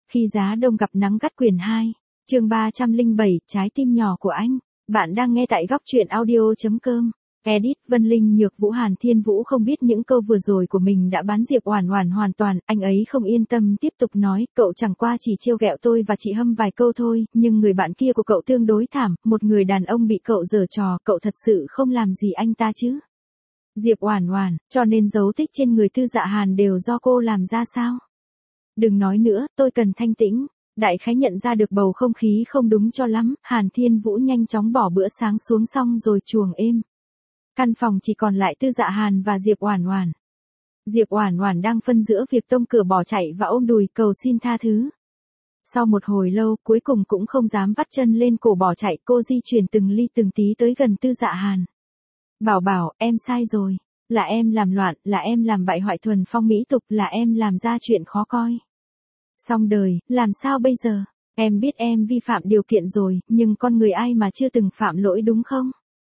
Khi giá đông gặp nắng gắt quyển 2, chương 307, trái tim nhỏ của anh. Bạn đang nghe tại góc truyện audio.com. Edit Vân Linh Nhược Vũ. Hàn Thiên Vũ không biết những câu vừa rồi của mình đã bán Diệp Oản Oản hoàn toàn, anh ấy không yên tâm tiếp tục nói, cậu chẳng qua chỉ trêu ghẹo tôi và chị Hâm vài câu thôi, nhưng người bạn kia của cậu tương đối thảm, một người đàn ông bị cậu giở trò, cậu thật sự không làm gì anh ta chứ? Diệp Oản Oản, cho nên dấu tích trên người Tư Dạ Hàn đều do cô làm ra sao? Đừng nói nữa, tôi cần thanh tĩnh. Đại khái nhận ra được bầu không khí không đúng cho lắm, Hàn Thiên Vũ nhanh chóng bỏ bữa sáng xuống xong rồi chuồng êm. Căn phòng chỉ còn lại Tư Dạ Hàn và Diệp Oản Oản. Diệp Oản Oản đang phân giữa việc tông cửa bỏ chạy và ôm đùi cầu xin tha thứ. Sau một hồi lâu, cuối cùng cũng không dám vắt chân lên cổ bỏ chạy, cô di chuyển từng ly từng tí tới gần Tư Dạ Hàn. Bảo bảo, em sai rồi. Là em làm loạn, là em làm bại hoại thuần phong mỹ tục, là em làm ra chuyện khó coi. Xong đời, làm sao bây giờ? Em biết em vi phạm điều kiện rồi, nhưng con người ai mà chưa từng phạm lỗi đúng không?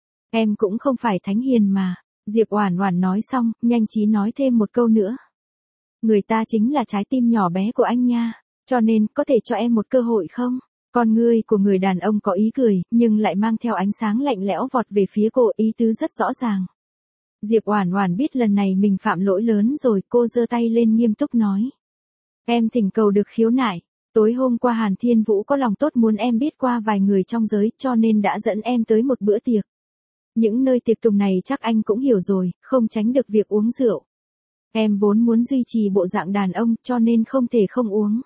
Em cũng không phải thánh hiền mà. Diệp Oản Oản nói xong, nhanh trí nói thêm một câu nữa. Người ta chính là trái tim nhỏ bé của anh nha, cho nên có thể cho em một cơ hội không? Con ngươi của người đàn ông có ý cười, nhưng lại mang theo ánh sáng lạnh lẽo vọt về phía cô, ý tứ rất rõ ràng. Diệp Oản Oản biết lần này mình phạm lỗi lớn rồi, cô giơ tay lên nghiêm túc nói. Em thỉnh cầu được khiếu nại. Tối hôm qua Hàn Thiên Vũ có lòng tốt muốn em biết qua vài người trong giới, cho nên đã dẫn em tới một bữa tiệc. Những nơi tiệc tùng này chắc anh cũng hiểu rồi, không tránh được việc uống rượu. Em vốn muốn duy trì bộ dạng đàn ông, cho nên không thể không uống.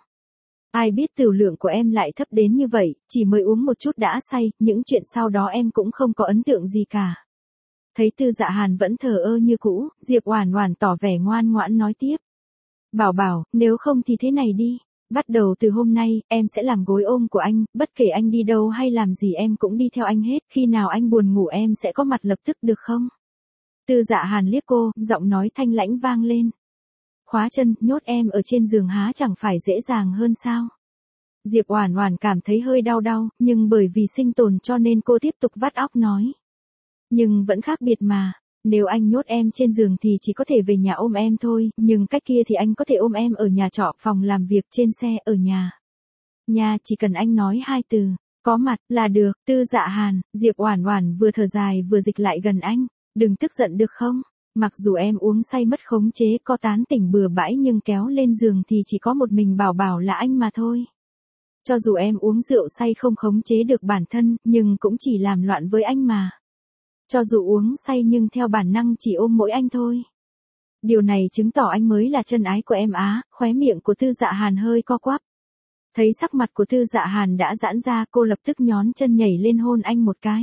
Ai biết tửu lượng của em lại thấp đến như vậy, chỉ mới uống một chút đã say, những chuyện sau đó em cũng không có ấn tượng gì cả. Thấy Tư Dạ Hàn vẫn thờ ơ như cũ, Diệp Oản Oản tỏ vẻ ngoan ngoãn nói tiếp. Bảo bảo, nếu không thì thế này đi. Bắt đầu từ hôm nay, em sẽ làm gối ôm của anh, bất kể anh đi đâu hay làm gì em cũng đi theo anh hết, khi nào anh buồn ngủ em sẽ có mặt lập tức được không? Tư Dạ Hàn liếc cô, giọng nói thanh lãnh vang lên. Khóa chân, nhốt em ở trên giường há chẳng phải dễ dàng hơn sao? Diệp Oản Oản cảm thấy hơi đau đau, nhưng bởi vì sinh tồn cho nên cô tiếp tục vắt óc nói. Nhưng vẫn khác biệt mà. Nếu anh nhốt em trên giường thì chỉ có thể về nhà ôm em thôi, nhưng cách kia thì anh có thể ôm em ở nhà trọ, phòng làm việc, trên xe, ở nhà. Nhà chỉ cần anh nói 2 từ, có mặt, là được. Tư Dạ Hàn, Diệp Oản Oản vừa thở dài vừa dịch lại gần anh, đừng tức giận được không? Mặc dù em uống say mất khống chế có tán tỉnh bừa bãi nhưng kéo lên giường thì chỉ có một mình bảo bảo là anh mà thôi. Cho dù em uống rượu say không khống chế được bản thân, nhưng cũng chỉ làm loạn với anh mà. Cho dù uống say nhưng theo bản năng chỉ ôm mỗi anh thôi. Điều này chứng tỏ anh mới là chân ái của em á, khóe miệng của Tư Dạ Hàn hơi co quắp. Thấy sắc mặt của Tư Dạ Hàn đã giãn ra, cô lập tức nhón chân nhảy lên hôn anh một cái.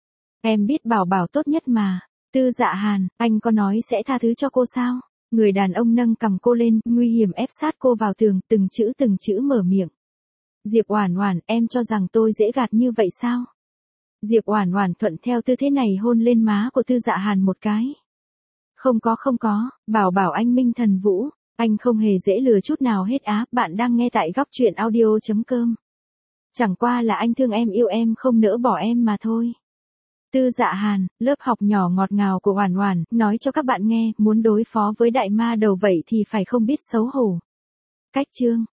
Em biết bảo bảo tốt nhất mà. Tư Dạ Hàn, anh có nói sẽ tha thứ cho cô sao? Người đàn ông nâng cằm cô lên, nguy hiểm ép sát cô vào tường, từng chữ mở miệng. Diệp Oản Oản, em cho rằng tôi dễ gạt như vậy sao? Diệp Oản Oản thuận theo tư thế này hôn lên má của Tư Dạ Hàn một cái. Không có, bảo bảo anh Minh Thần Vũ, anh không hề dễ lừa chút nào hết á, bạn đang nghe tại góc truyện audio.com. Chẳng qua là anh thương em yêu em không nỡ bỏ em mà thôi. Tư Dạ Hàn, lớp học nhỏ ngọt ngào của Oản Oản, nói cho các bạn nghe, muốn đối phó với đại ma đầu vậy thì phải không biết xấu hổ. Cách chương